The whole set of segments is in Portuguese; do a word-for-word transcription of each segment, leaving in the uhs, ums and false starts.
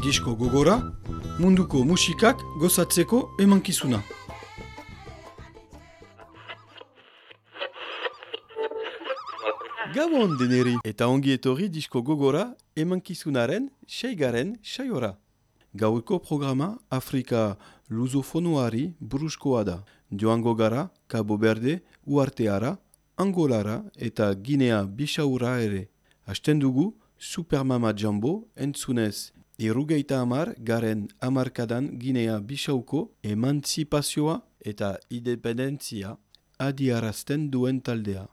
Disko gogora, munduko musikak gozatzeko emankizuna. Gabon deneri! Eta ongi etorri Disko gogora emankizunaren seigaren saiora. Gaueko programa Afrika lusofonoari buruzkoa da. Joango gara Cabo Verde, Uarteara, Angolara eta Guinea Bisaura ere. Hasten dugu Supermama Jumbo entzunez irugeita hamar garen hamarkadan Guinea Bisauko emantzipazioa eta independentzia adiarazten duen taldea.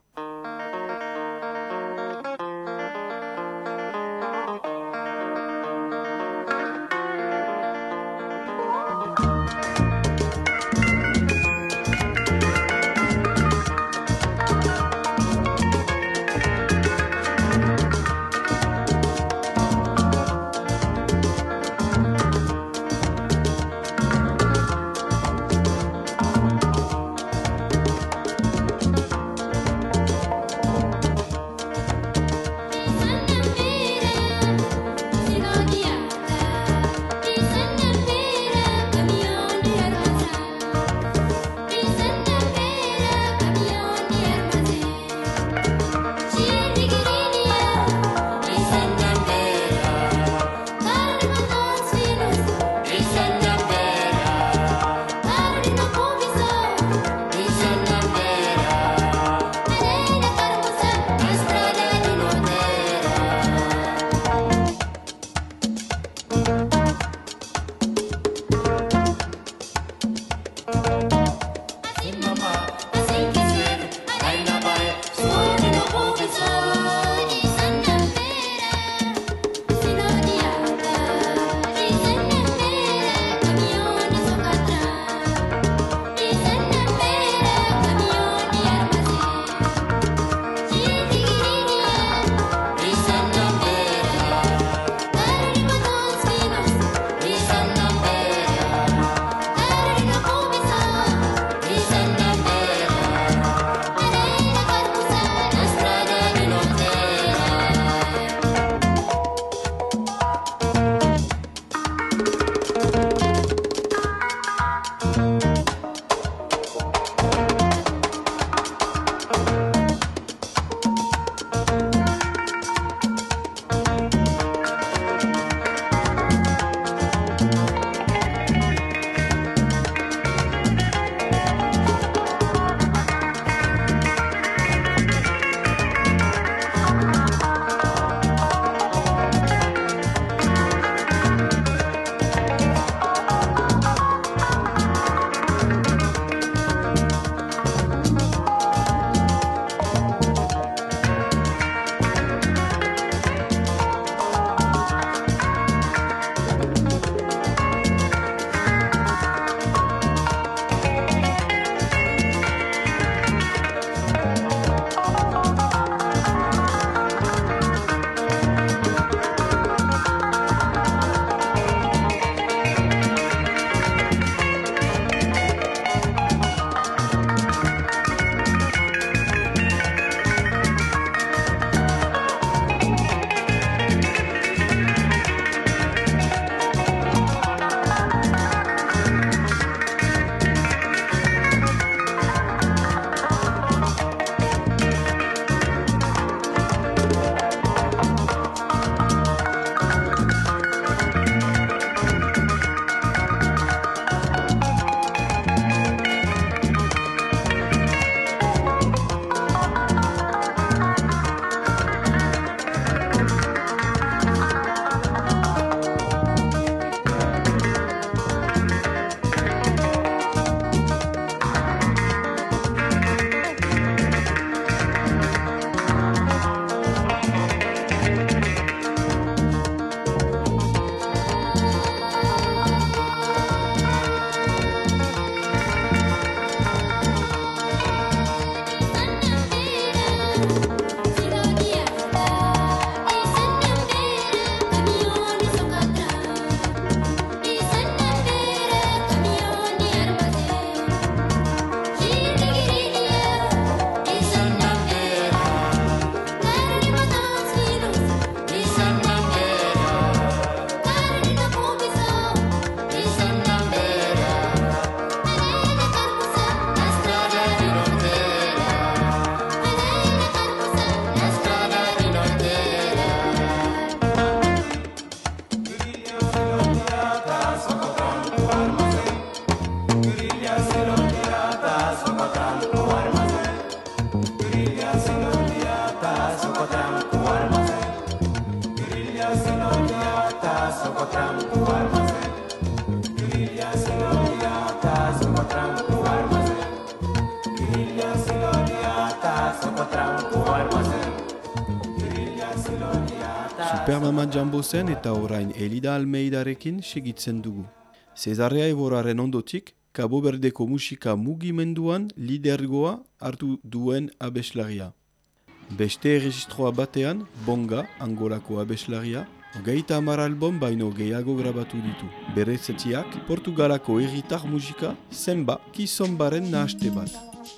Supermama Jumbo zen eta orain Elida Almeidarekin segitzen dugu. Cesarea Evoraren ondotik, Cabo Verdeko musika mugimenduan lidergoa hartu duen abeslaria. Beste erregistroa batean, Bonga, Angolako abeslaria, hogeita hamar album baino gehiago grabatu ditu. Bere zetiak, Portugalako herritar musika, zenba, kizonbaren nahaste bat.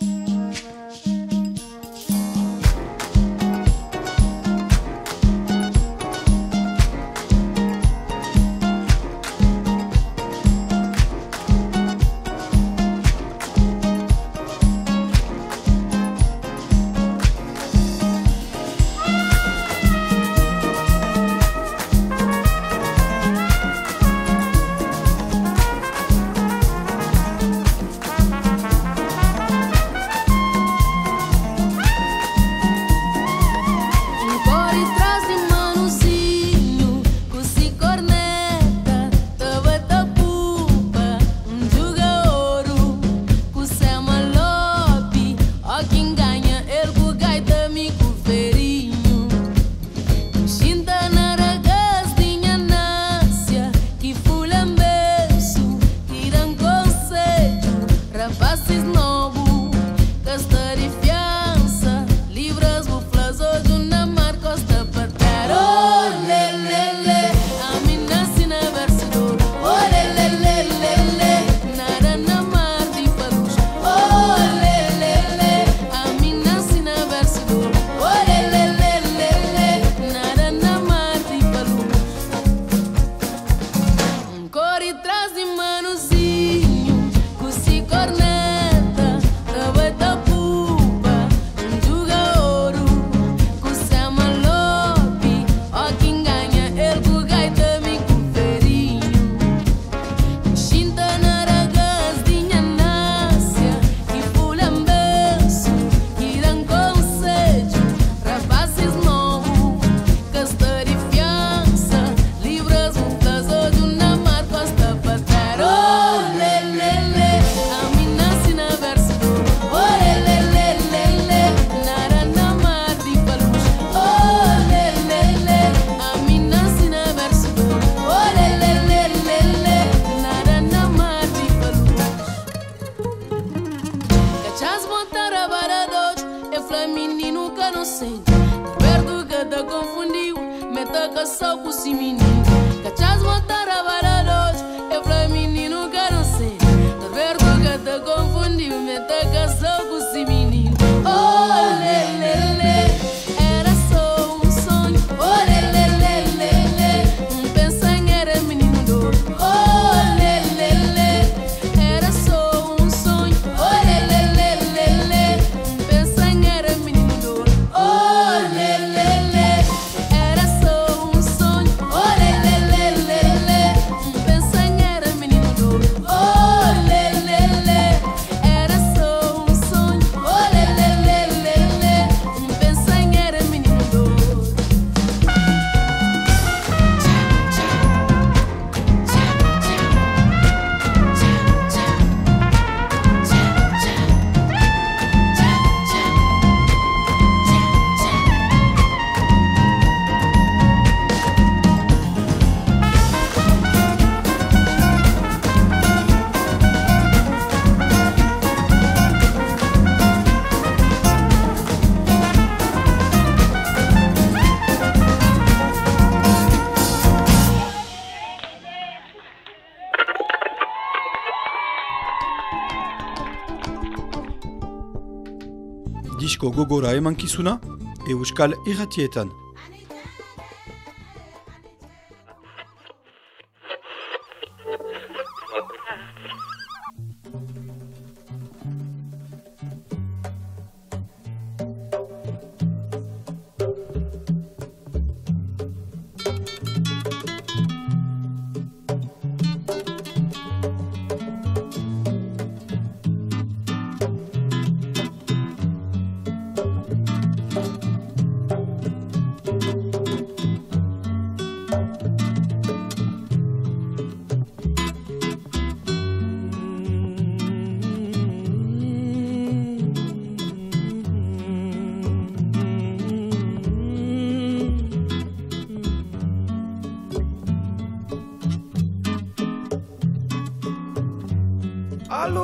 Disko gogora emankizuna, Euskal Irratietan.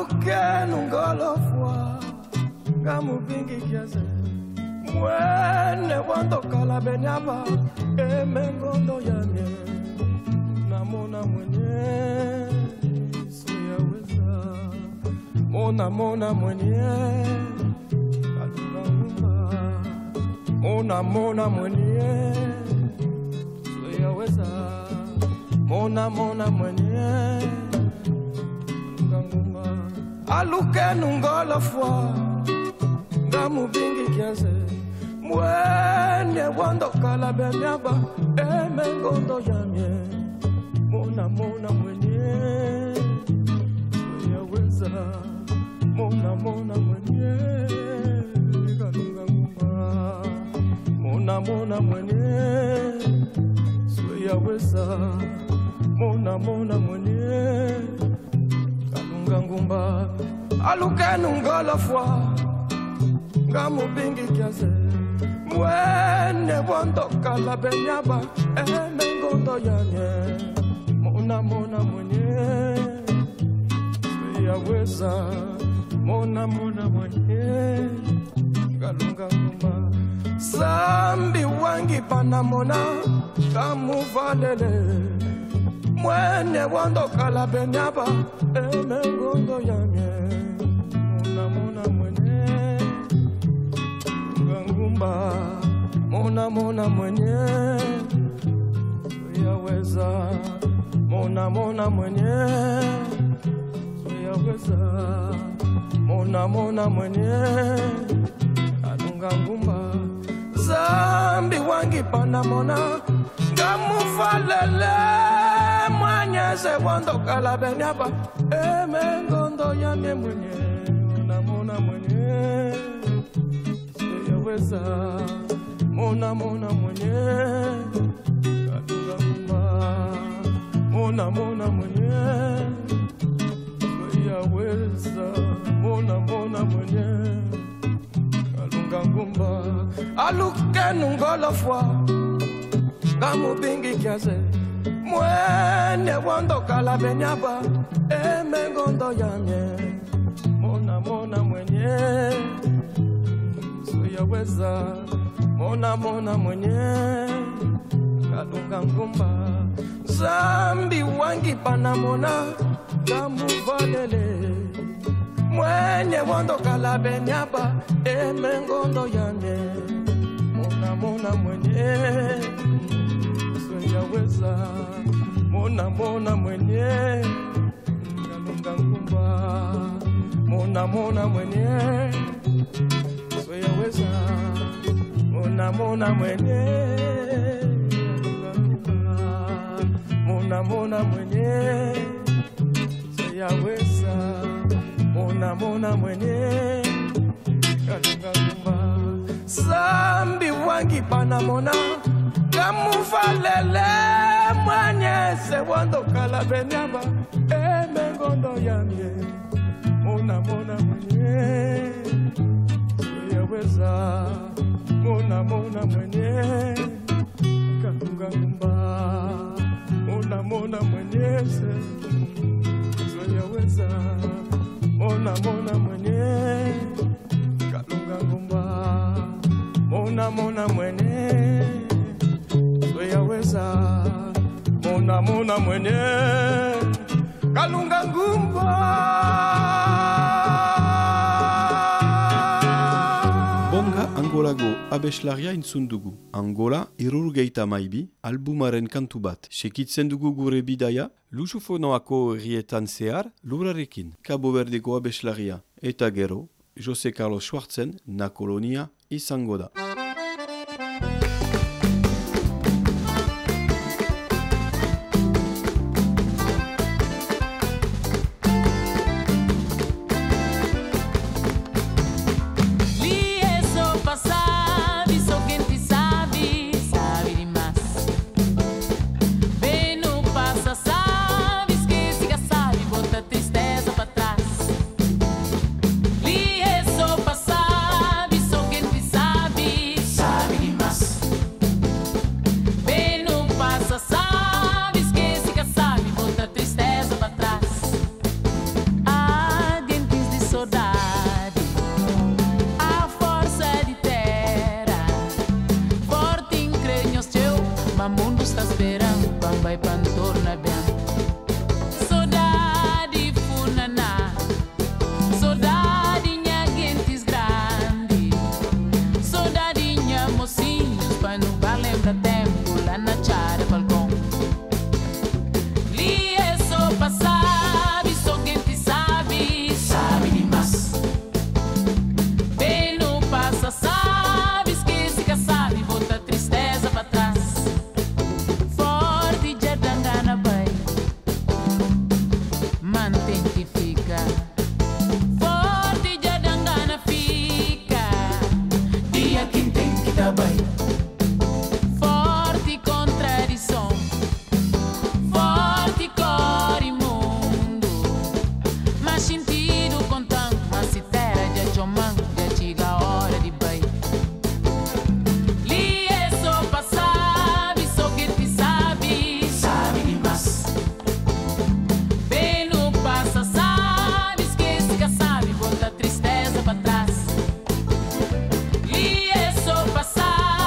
aluke nungolofwa ngamubingi kiaze mwene wandokala benyaba emengondo yamye namona mwenye suyaweza mona mona mwenye kalunga mona mona mwenye suyaweza mona mona mwenye aluke nungolofwa ngamubingi kiaze mwene wandokala benyaba emengondo yamye mona mona mwenye suyaweza mona mona mwenye kalunga ngumba mona mona mwenye suyaweza mona mona mwenye ngumba aluke nungolofwa ngamubingi kiaze mwene wandokala benyaba emengondo yamye mona mona mwenye suyaweza mona mona mwenye kalunga ngumba sambi wangi panamona kamuvalele mwene wandokala benyaba emengondo yamye mona mona mwenye ngangumba mona mona mwenye suyaweza mona mona mwenye suyaweza mona mona mwenye alunga ngumba zambi wangi panamona ngamufalele mwanyeze wandokala benyaba emengondo yamye mwenye mona mona mwenye suyaweza mona mona mwenye kalunga ngumba mona mona mwenye suyaweza mona mona mwenye kalunga ngumba aluke nungolofwa ngamubingi kiaze mwene wandokala benyaba emengondo yamye mona mona mwenye suyaweza mona mona mwenye kalunga ngumba zambi wangi panamona kamuvalele mwenye wandokala benyaba emengondo yamye mona mona mwenye suyaweza mona mona mwenye kalunga ngumba mona mona mwenye suyaweza mona mona mwenye kalunga ngumba mona mona mwenye suyaweza mona mona mwenye kalunga ngumba sambi wangi panamona kamufalele mwanyeze wandokala benyaba emengondo yamye mona mona mwenye suyaweza mona mona mwenye kalunga ngumba mona mona mwenye suyaweza mona mona mwenye kalunga ngumba mona mona mwenye suyaweza mona mona mwenye kalunga ngumba. Bonga Angolago abeslaria intzundugu. Angola irurgeita maibi albumaren kantu bat. Sekitzen dugu gure bidaya lusufonoako herrietan zehar lurarekin. Cabo Verdeko abeslaria eta gero Jose Carlos Schwartzen na kolonia izango da. Sabe tempo está esperando, bambai pantorna bem. Saudade funaná, saudade minha gentes grande, saudade minha mocinhos, pai não vai lembrar tempo lá na chara balcão. Li é só passado, só quem te sabe, sabe demais. Bem no passa, sabe, esquece que sabe, bota tristeza pra trás. Forte já dangana bem, mantém que fica. Forte já dangana fica, dia quem tem que tá bem. Forte contradição, forte cor e mundo, mas sentido contando, mas se terra já chomang, já chega a hora de bem. Li é só passado, só que te sabe, sabe demais. Bem no passa, sabe, esquece que sabe, bota tristeza pra trás. Li é só passado,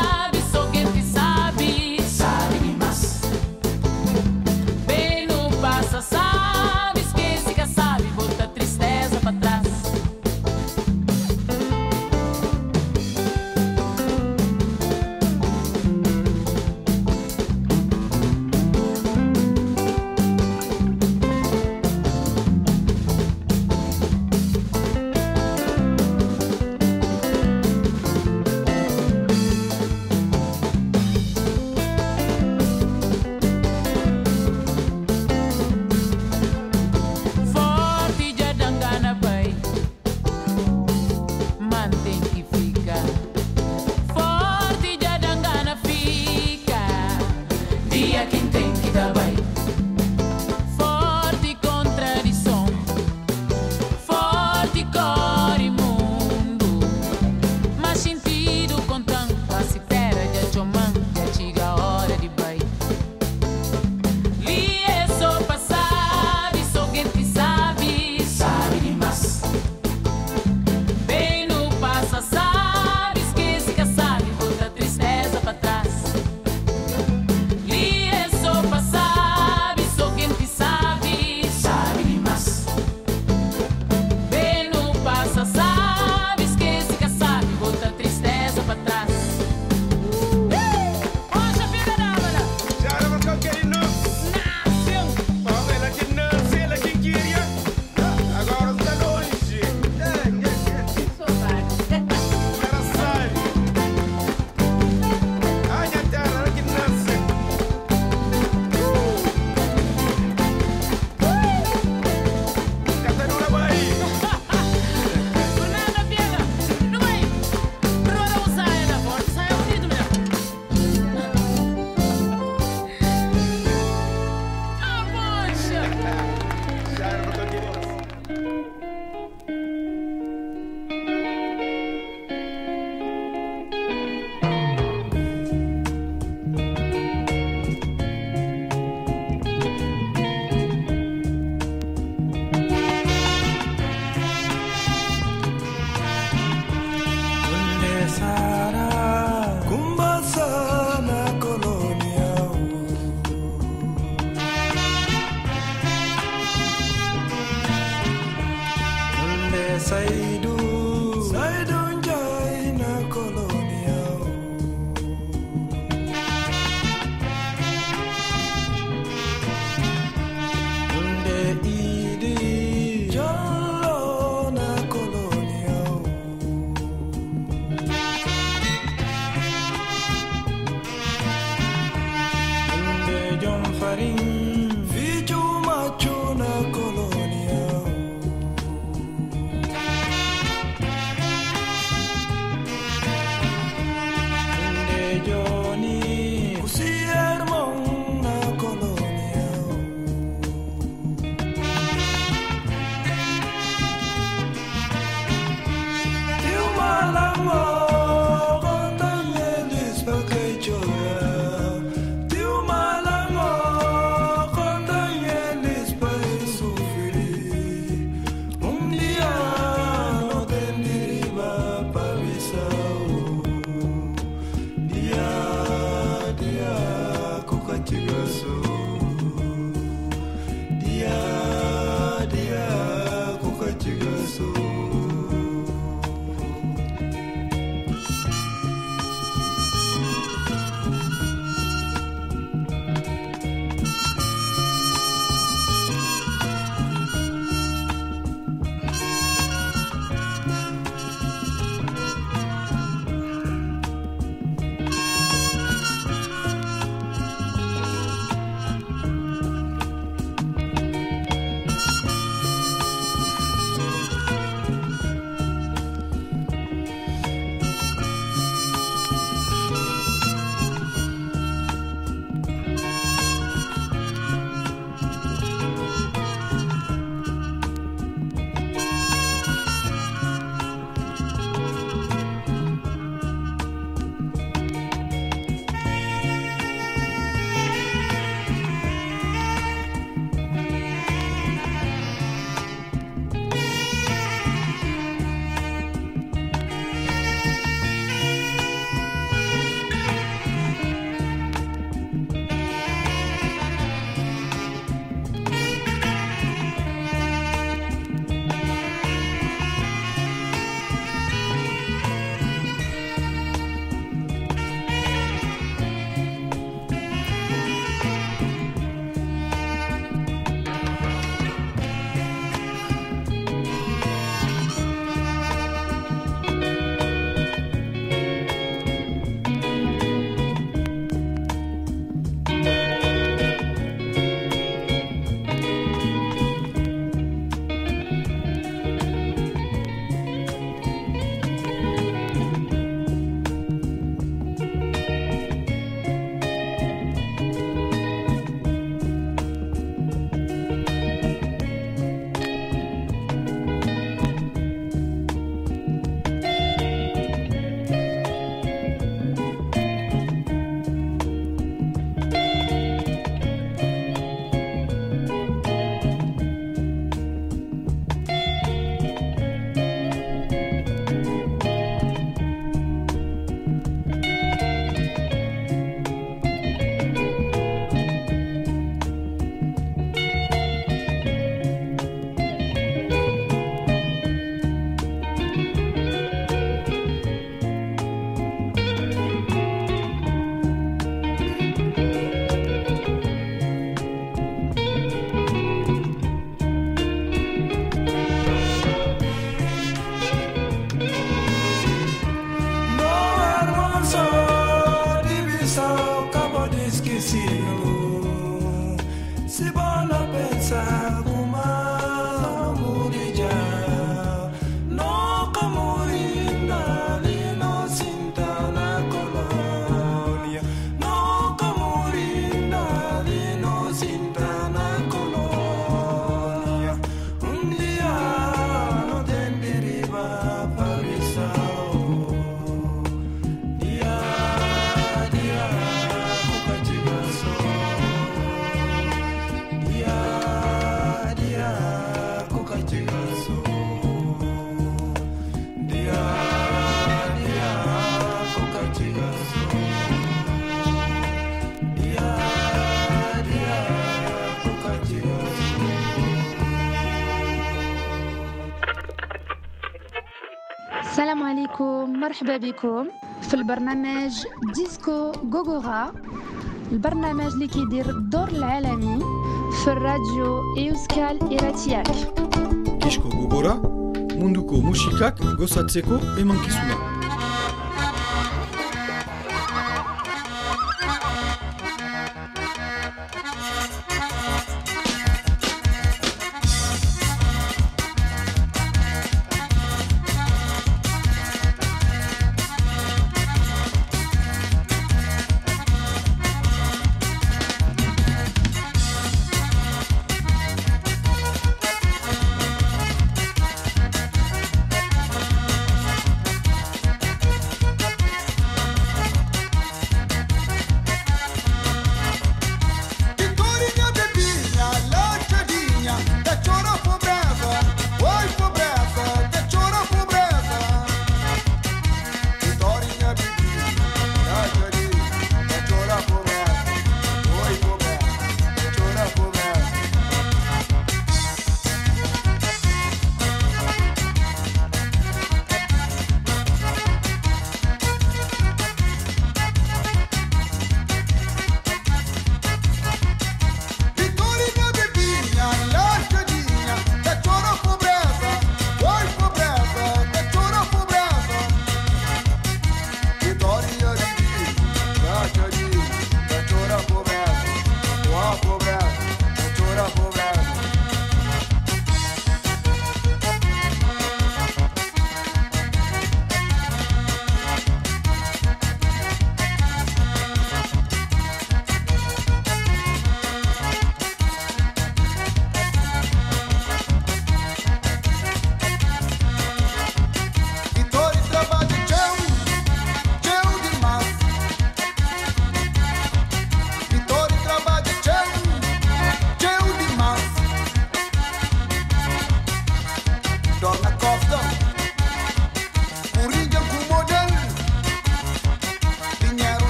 لكم مرحبا بكم في البرنامج ديسكو غوغورا، البرنامج اللي كيدير الدور العالمي في الراديو إيوسكال إيراتياك. Disko Gogora, munduko musikak gozatzeko emankizuna.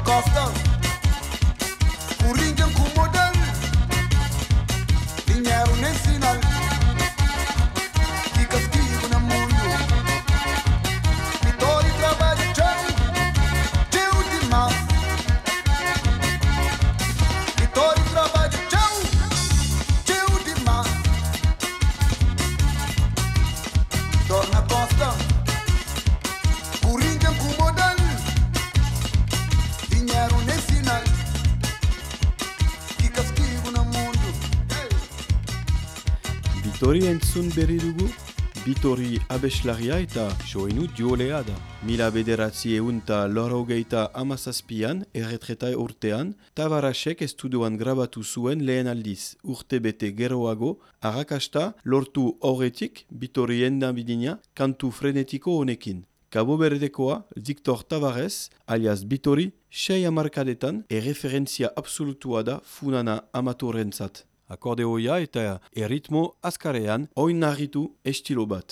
costa, Corinthians com modelo, dinheiro nem sinal, que castigo no mundo, vitória e trabalho, tchau, tchau demais, vitória e trabalho, tchau, tchau demais, torna costa, Corinthians com modelo, dinheiro nem sinal, que castigo no mundo. Hey. Bitori entzun berri dugu, Bitori abeslaria eta soinu diolea da. Mila bederatzi eunta lorrogeita amazazpian, erretreta urtean, Tavarasek estudioan grabatu zuen lehen aldiz, urte bete geroago, arrakasta lortu horretik Bitori endabidina kantu frenetiko honekin. Cabo Verdekoa, Victor Tavares, alias Bitori, sei hamarkadetan erreferentzia absolutua da funana amatorentzat. Akordeoia eta erritmo azkarean oinarritu estilo bat.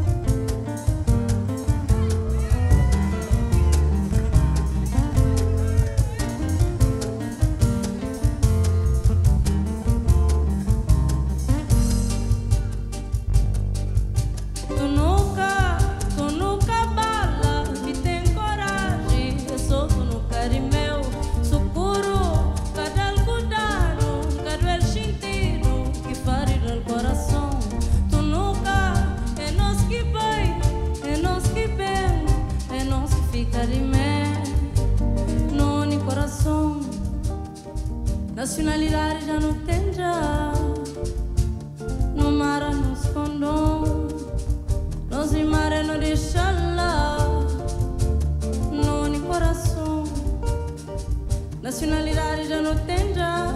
Tu nunca, tu nunca bala e tem coragem. Eu sou tu nunca de meu, sucuro, cada cuidado, cada el sentido que fare del coração. Tu nunca é nós que vai, é nós que bem, é nós que fica de mim, no ni coração. Nacionalidade já não tem já, no mar nos condom. Nos rimare não deixa lá, no ni coração. Nacionalidade já não tem já,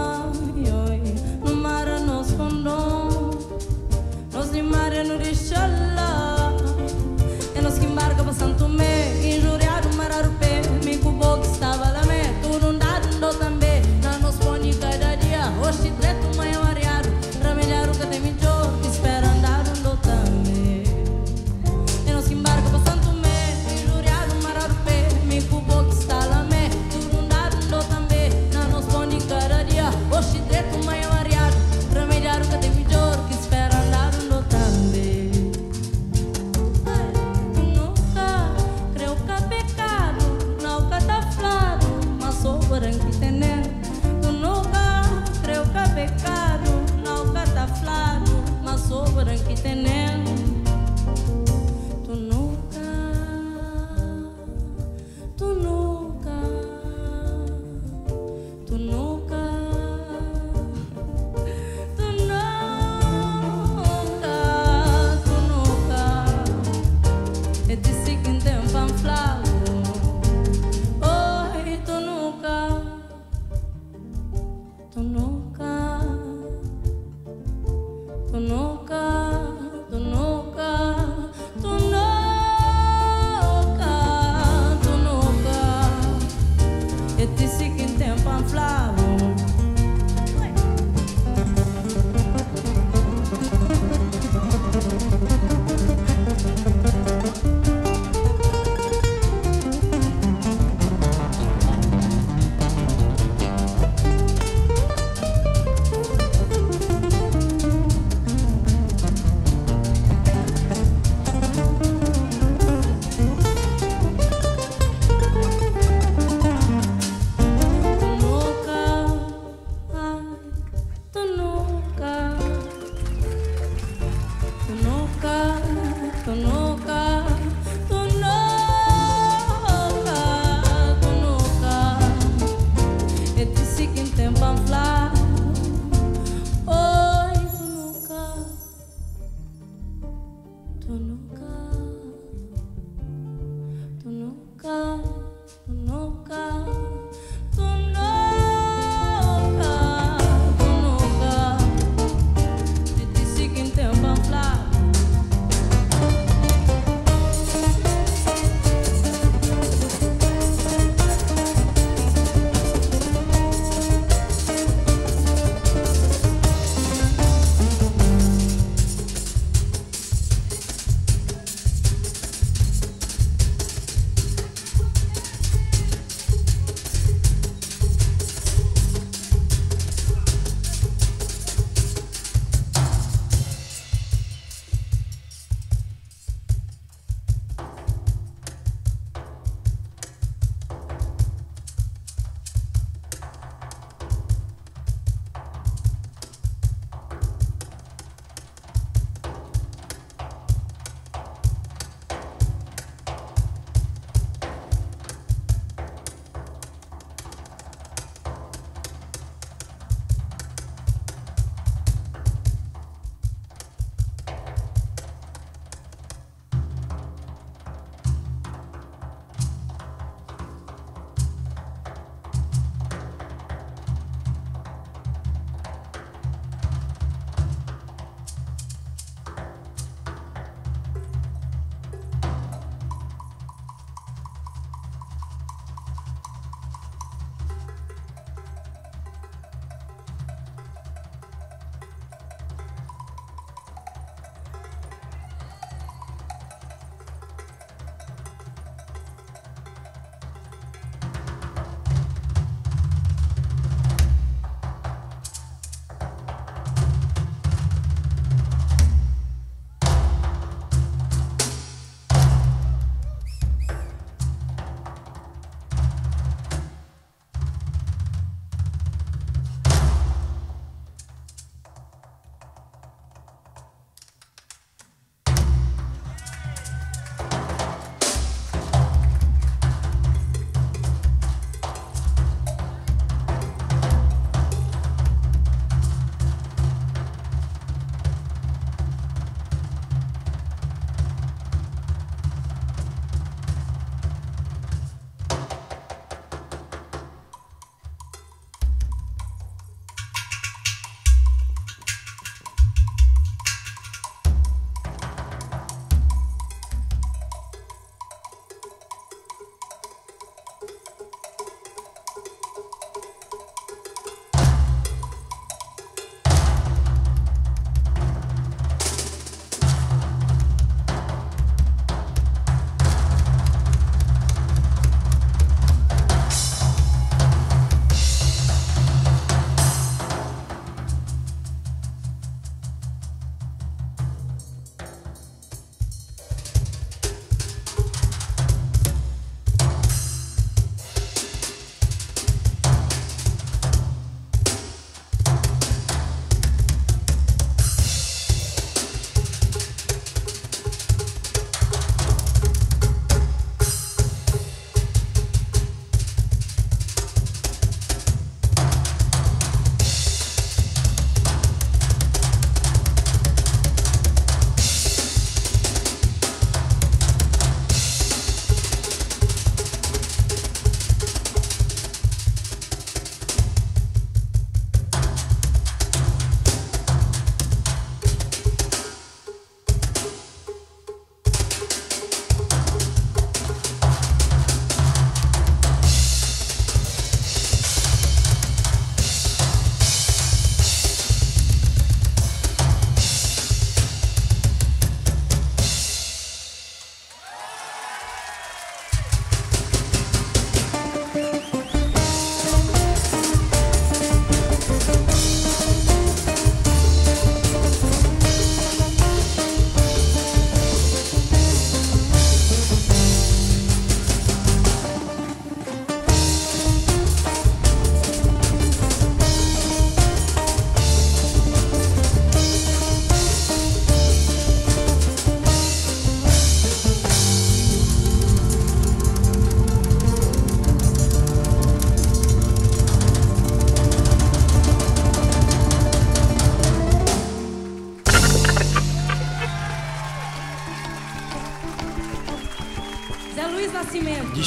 no mar nos condom. Nos rimare não deixa lá, é nós que embarca para Santo Tomé, injuriado Mararupé, me cubo que estava lá me, tudo um dado um do também, na nos pone cada dia, hoje treto mãe variado, ramelhar o que tem me jogo, que espera andar um do também. Que embarca para Santo Tomé, injuriado Mararupé, me cubo que está lá me, tudo um dado um do também, na nos pone cada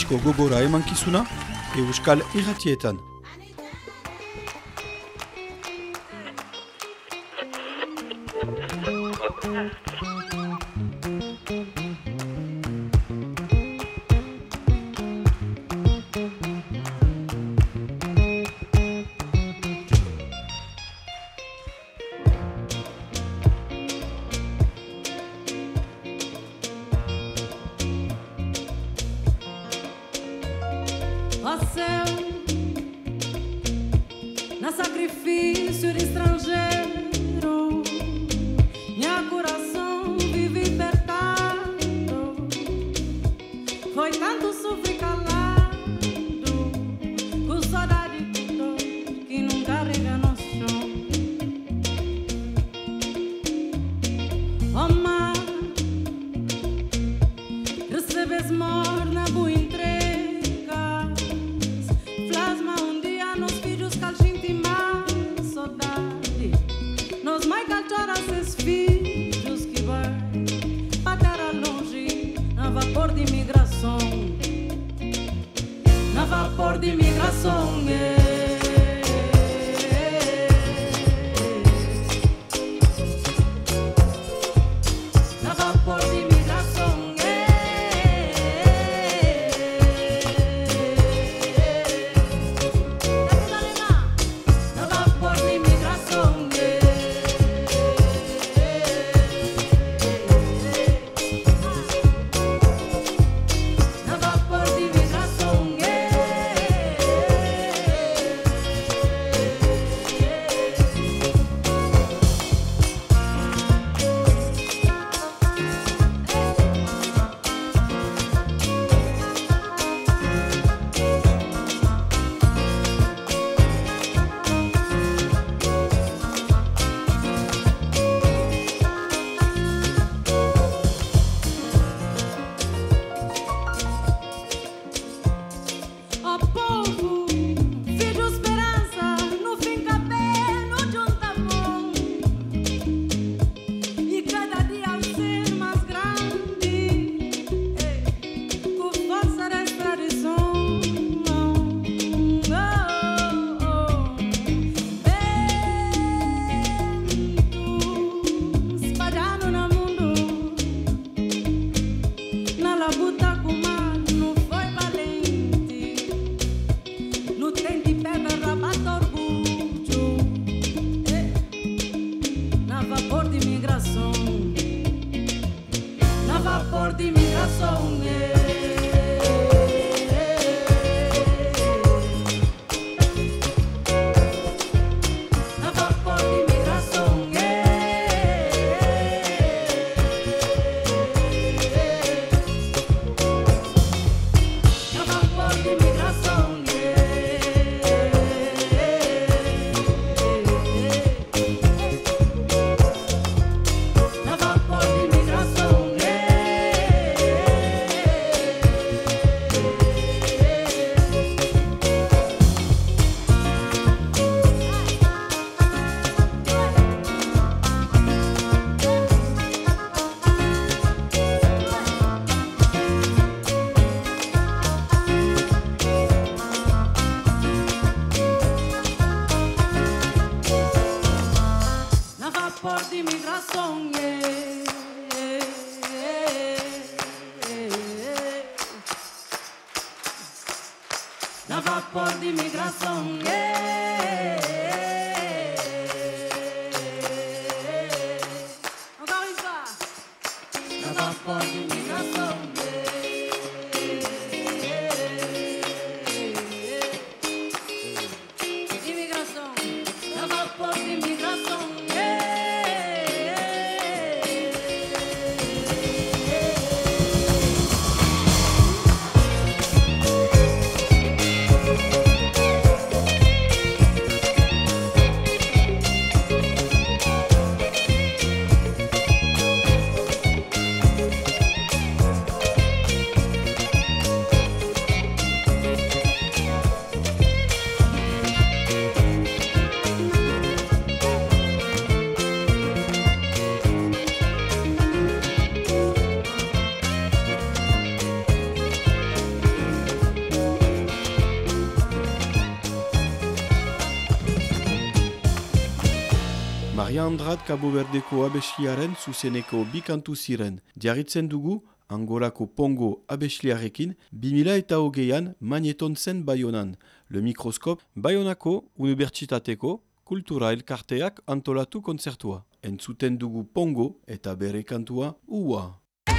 disko gogora emankizuna Euskal Irratietan. Ó céu, na sacrifício de estrangeiro, minha coração vive libertado. Foi tanto sofrer calado, com saudade de dor que não carrega no chão. Ó mar, recebes morna boa entrega. Filhos que vai para terra longe na vapor de imigração, na vapor de imigração, yeah. Na vapor de imigração, yeah. Na vapor de imigração, yeah. Na vapor de imigração, yeah. Encore une fois. Na vapor de imigração, yeah. Imigração, na vapor de imigração, yeah. Ayandrat Cabo Verdeko abesliaren zuzeneko bi kantu ziren. Diarritzen dugu, Angolako Pongo abesliarekin, bi mila eta hogeian Magneton zen Baionan. Le Mikroskop, Baionako Unibertsitateko Kultura Elkarteak antolatu kontzertua. Entzuten dugu Pongo eta bere kantua Ua.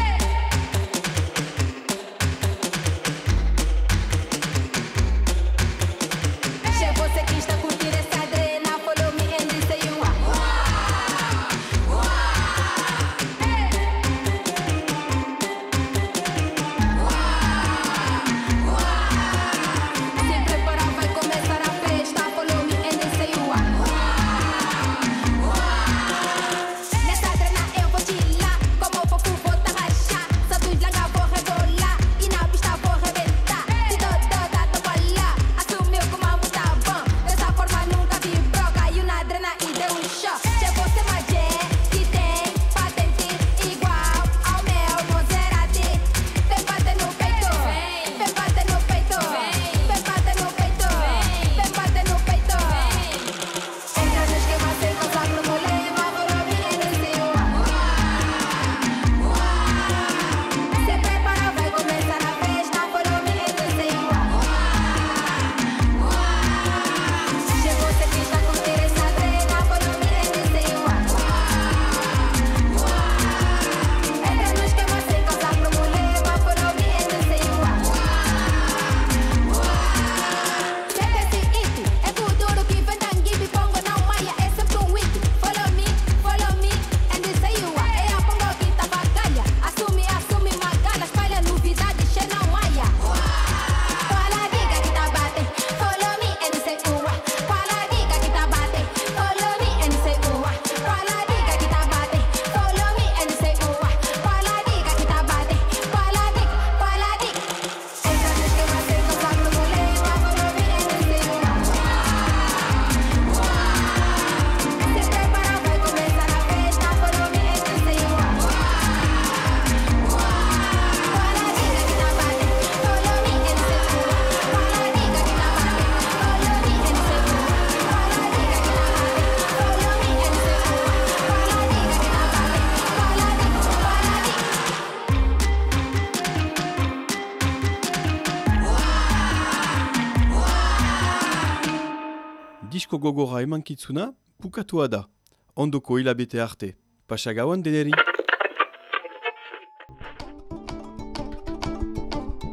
Disko gogora emankitzuna pukatua da. Ondoko hilabete arte. Pasagauan deneri.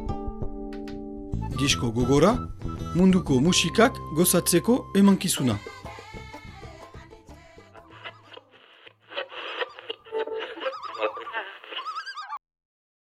Disko gogora, munduko musikak gozatzeko emankizuna.